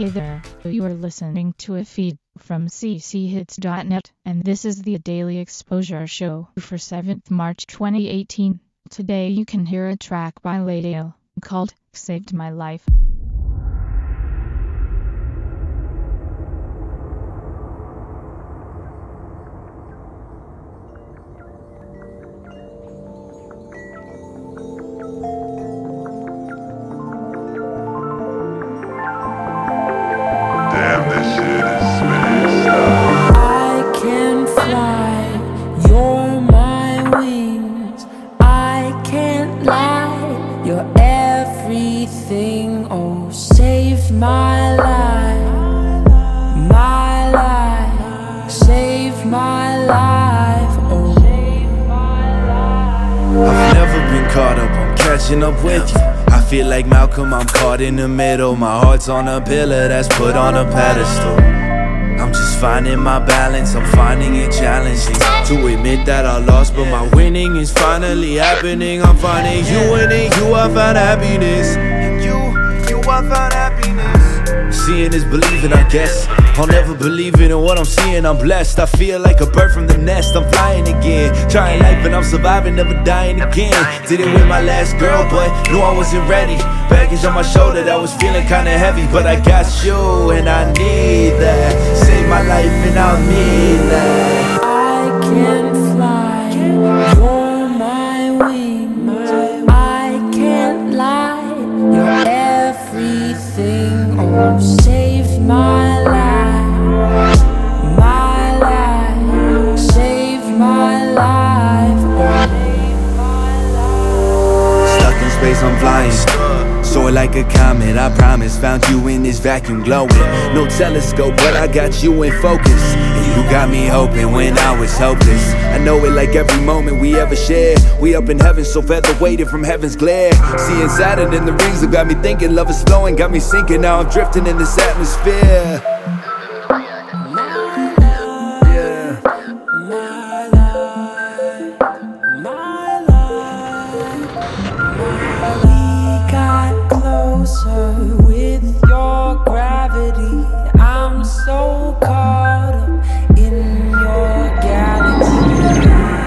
Hey there, you are listening to a feed from cchits.net, and this is the Daily Exposure Show for 7th March 2018. Today you can hear a track by Laydale called Saved My Life. Damn, this shit is messed up. I can fly, you're my wings. I can't lie, you're everything. Oh, save my life, save my life. Oh, I've never been caught up, I'm catching up with you. I feel like Malcolm, I'm caught in the middle. My heart's on a pillar that's put on a pedestal. I'm just finding my balance, I'm finding it challenging to admit that I lost, but my winning is finally happening. I'm finding you, and in you I found happiness. In you I found happiness. Seeing is believing, I guess. I'll never believe it in what I'm seeing, I'm blessed. I feel like a bird from the nest, I'm flying again. Trying life and I'm surviving, never dying again. Did it with my last girl, but knew I wasn't ready. Baggage on my shoulder that was feeling kinda heavy, but I got you and I need that. Save my life and I'll need that. I can fly, you're my wings. I can't lie, you're everything. Oh, save my life, save my life. Oh. Stuck in space, I'm flying. Soar like a comet, I promise. Found you in this vacuum glowing. No telescope, but I got you in focus. And you got me hoping when I was hopeless. I know it like every moment we ever shared. We up in heaven, so feather weighted from heaven's glare. Seeing Saturn in the rings that got me thinking. Love is flowing, got me sinking. Now I'm drifting in this atmosphere. With your gravity, I'm so caught up in your galaxy.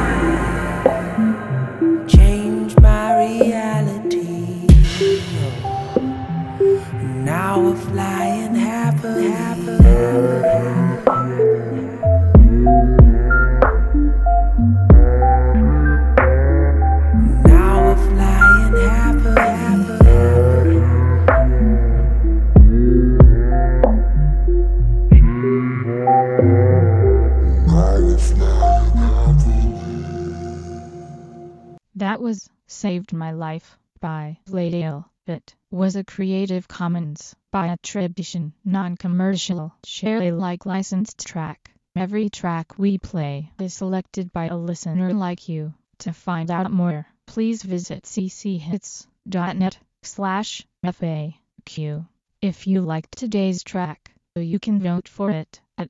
Change my reality. Now we're flying happily. Now we're flying happily. That was Saved My Life by Laydale. It was a Creative Commons by attribution, non-commercial, share Alike licensed track. Every track we play is selected by a listener like you. To find out more, please visit cchits.net/FAQ. If you liked today's track, you can vote for it at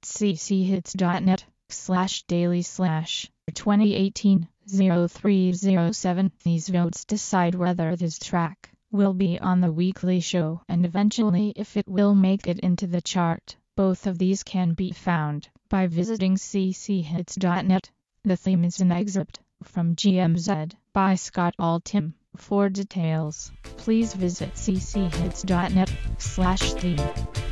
cchits.net/daily/2018-0307. These votes decide whether this track will be on the weekly show and eventually if it will make it into the chart. Both of these can be found by visiting cchits.net. The theme is an excerpt from GMZ by Scott Altham. For details, please visit cchits.net/theme.